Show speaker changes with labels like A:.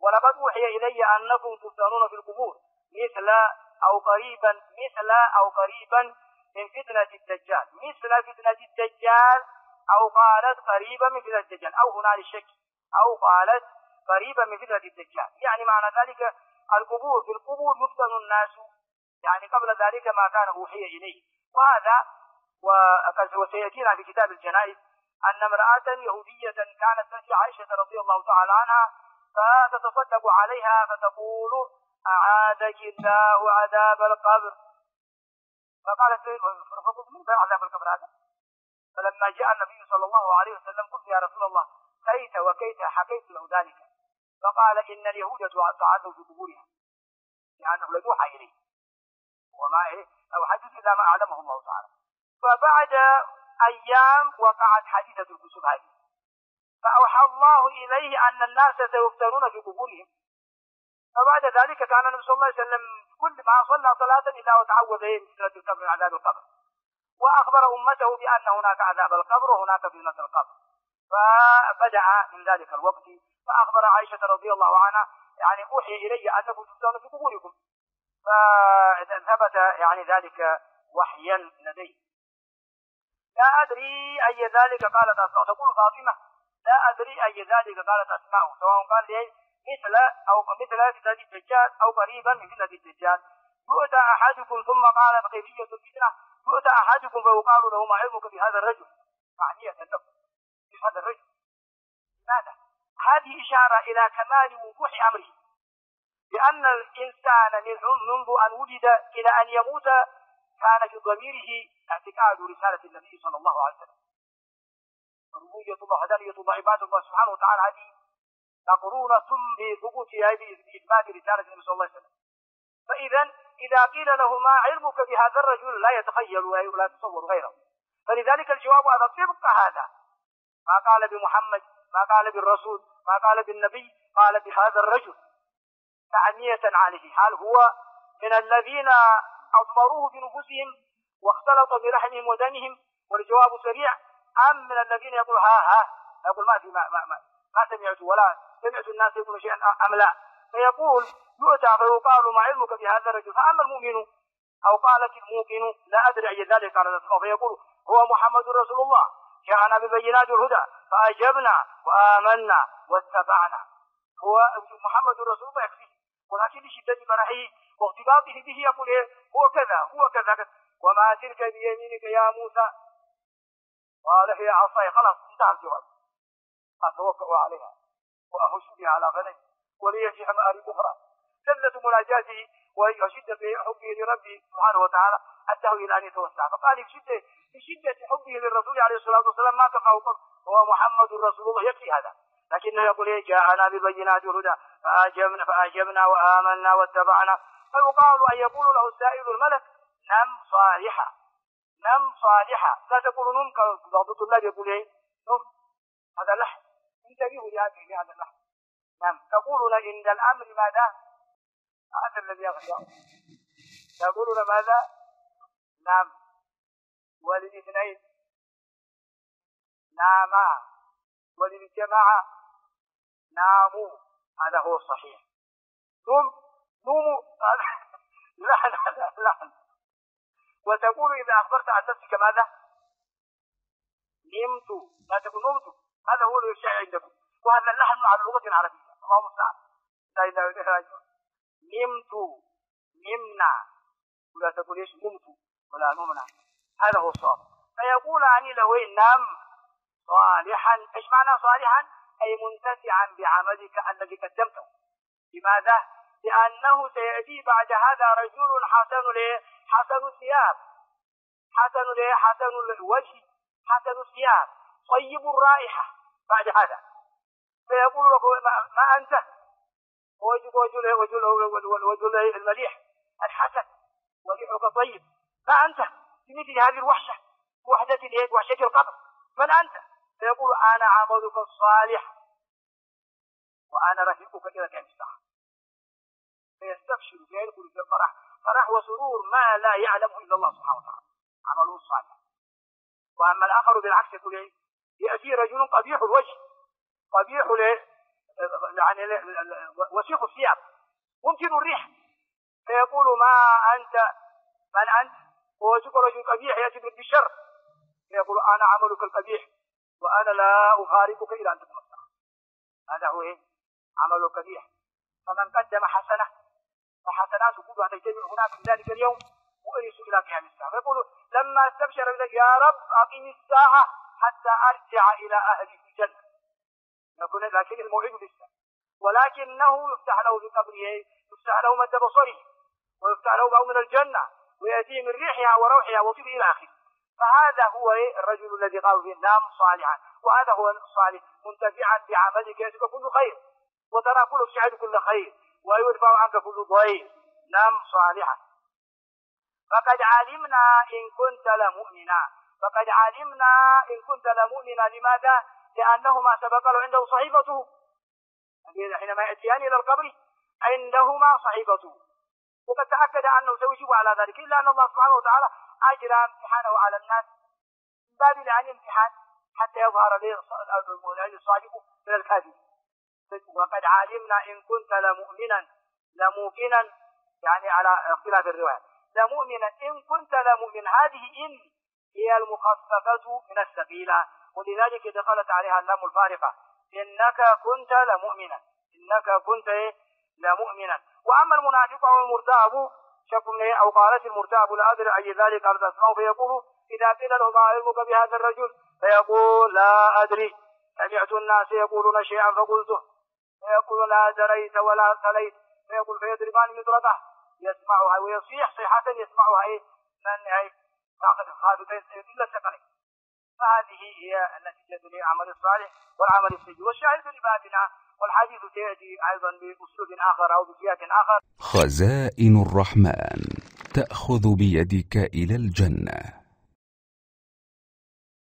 A: ولقد أوحي إلي أنكم تفتنون في القبور مثل أو قريبا من فتنة الدجال، مثل فتنة الدجال، أو قالت قريبا من فتنة الدجال، أو هنا للشك، أو قالت قريبا من فتنة الدجال. يعني معنى ذلك في القبور يفتن الناس، يعني قبل ذلك ما كان أوحي إليه. وهذا وسيأتينا في كتاب الجنائز أن امرأة يهودية كانت تأتي عائشة رضي الله تعالى عنها فتتصدق عليها فتقول أعادك الله عذاب القبر، فقالت فقلت من عذاب القبر هذا؟ فلما جاء النبي صلى الله عليه وسلم قلت يا رسول الله كيف وكيف حكيت له ذلك؟ فقال إن اليهود تعذب في قبورها لأنه لم يوحى إليه وما أو حدث إلا ما أعلمه الله تعالى. فبعد أيام وقعت حادثة الكسوف هذه، فأوحى الله إليه أن الناس سيفتنون في قبورهم. فبعد ذلك كان النبي صلى الله عليه وسلم كل ما صلى صلاة إلا وتعوذ من فتنة القبر من عذاب القبر، وأخبر أمته بأن هناك عذاب القبر وهناك فتنة القبر. فبدأ من ذلك الوقت فأخبر عائشة رضي الله عنها يعني أوحي إلي أنكم تفتنون في قبوركم، فثبت يعني ذلك وحيا لدي. لا أدري أي ذلك قالت أسماء، تقول فاطمة لا أدري أي ذلك قالت أسماء، سواء قال لي مثل فتنة الدجال أو قريبا من فتنة الدجال. يؤتى أحدكم ثم قال كيفية الفتنة، يؤتى أحدكم فيقال له ما علمك بهذا الرجل، معنية له بهذا الرجل. لماذا؟ هذه إشارة إلى كمال وضوح أمره، لأن الإنسان منذ أن ولد إلى أن يموت كان في ضميره اعتقاد رسالة النبي صلى الله عليه وسلم. ربوبية الله وحدانية الله عباد الله سبحانه وتعالى هذه مقرونة بثبوتها بإثبات رسالة النبي صلى الله عليه وسلم. إذا قيل له ما علمك بهذا الرجل لا يتخيل ولا يتصور غيره. فلذلك الجواب هذا طبق هذا، ما قال بمحمد، ما قال بالرسول، ما قال بالنبي، قال بهذا الرجل تعنية عليه، هل هو من الذين أضمروه بنفوسهم واختلط بلحمهم ودمهم والجواب سريع، أم من الذين يقول يقول ما في ما سمعت ولا سمعت الناس يقولون شيئا أم لا؟ فيقول يؤتى فيقال ما علمك بهذا الرجل، فأما المؤمن أو قالت الموقن لا أدري أي ذلك قال الأسماء، فيقول هو محمد رسول الله جاءنا ببينات الهدى فأجبنا وآمنا واتبعنا. هو محمد رسول الله يكفيه، ولكن لشدة فرحه واغتباطه به يقول هو كذا وما تلك بيمينك يا موسى؟ قال هي عصاي. خلاص انتهى الجواب، أتوكأ عليها وأهش بها على غنمي ولي في حماري أخرى. شدة مناجاته وشدة حبه لربه سبحانه وتعالى أداه إلى أن يتوسع، فقال في شدة حبه للرسول عليه الصلاة والسلام ما كفاه هو محمد رسول الله، يكفي هذا. لكنه يقول جاءنا ببينات الهدى فأجبنا وآمنا واتبعنا. فيقال أن يقول له السائل الملك نم صالحا، لا تقول نم كبعض الطلاب يقول نم، هذا لحن، انتبهوا لهذا اللحن. نعم، تقولون عند الأمر ماذا؟ هذا الذي يغشى. تقولون ماذا؟ نعم. وللاثنين ناما، وللجماعة ناموا، هذا هو الصحيح. نوموا لحن. وتقول إذا أخبرت عن نفسك ماذا؟ نمت، لا تقول نمت، هذا هو الشيء عندكم، وهذا اللحن على اللغة العربية. الله المستعان. لا إله إلا الله. نمت، نمنا، ولا تقول إيش نمت ولا نمنا، هذا هو الصواب. فيقول عني له نم صالحا. إيش معنى صالحا؟ أي منتفعا بعملك الذي قدمته. لماذا؟ لأنه سيأتي بعد هذا رجل حسن الثياب، حسن الوجه، حسن الثياب، طيب الرائحة بعد هذا. فيقول له ما أنت؟ وجه المليح الحسن وريحك طيب، ما أنت بمثل هذه الوحشة، وحدة اليد، وحشة القبر، من أنت؟ فيقول أنا عملك الصالح وأنا رفيقك إلى كام الساعة. فيستبشر فيدخل في فرح وسرور ما لا يعلمه إلا الله سبحانه وتعالى، عمله الصالح. وأما الآخر بالعكس يقول يأتي رجل قبيح الوجه، قبيح يعني وسيخ الثياب ممكن الريح، فيقول ما أنت من أنت؟ ويشوف رجل قبيح يأتي بالشر، فيقول أنا عملك القبيح وأنا لا أفارقك إلى أن تكون الصلاة. هذا هو عمل القبيح. فمن قدم حسنة فحسنات كلها تجتمع هناك في ذلك اليوم وأرسل إلى قيام الساعة. فيقول لما استبشر يا رب أقم الساعة حتى أرجع إلى أهلي في الجنة، لكن الموعد لسه، ولكنه يفتح له في قبره، يفتح له مد بصره، ويفتح له باب من الجنة، ويأتيه من ريحها وروحها وطيب إلى آخره. فهذا هو الرجل الذي قال فيه نام صالحا، وهذا هو الصالح منتفعا بعملك يجب كل خير، وترى كل سعد كل خير، ويدفع عنك كل ضير. نام صالحا. فقد علمنا إن كنت لمؤمنا، فقد علمنا إن كنت لمؤمنا. لماذا؟ لأنه ما سبق له عنده صحيفته، حينما يأتيان إلى القبر عندهما صحيفته، وقد تأكد أنه سيجيب على ذلك، إلا أن الله سبحانه وتعالى أجرى امتحانه على الناس من باب الامتحان حتى يظهر له الصادق من الكاذب. وقد علمنا إن كنت لمؤمنا، لموقنا يعني على اختلاف الروايات، لمؤمنا إن كنت لمؤمن. هذه إن هي المخففة من الثقيلة، ولذلك دخلت عليها اللام الفارقة، إنك كنت لمؤمنا، إنك كنت لمؤمنا. وأما المنافق أو المرتاب شكم أو قالت المرتاب لا أدري أي ذلك قال تسمعه، فيقول إذا قيل له ما علمك بهذا الرجل فيقول لا أدري، سمعت الناس يقولون شيئا فقلته، فيقول لا دريت ولا تليت، فيقول فيضربان مطرقة يسمعها ويصيح صيحة يسمعها من خافتين إلا الثقلين. فهذه هي النتيجة للعمل الصالح والعمل السيء. والشاهد لبابنا، والحديث سيأتي أيضا بأسلوب آخر أو بسياق آخر.
B: خزائن الرحمن تأخذ بيدك إلى الجنة.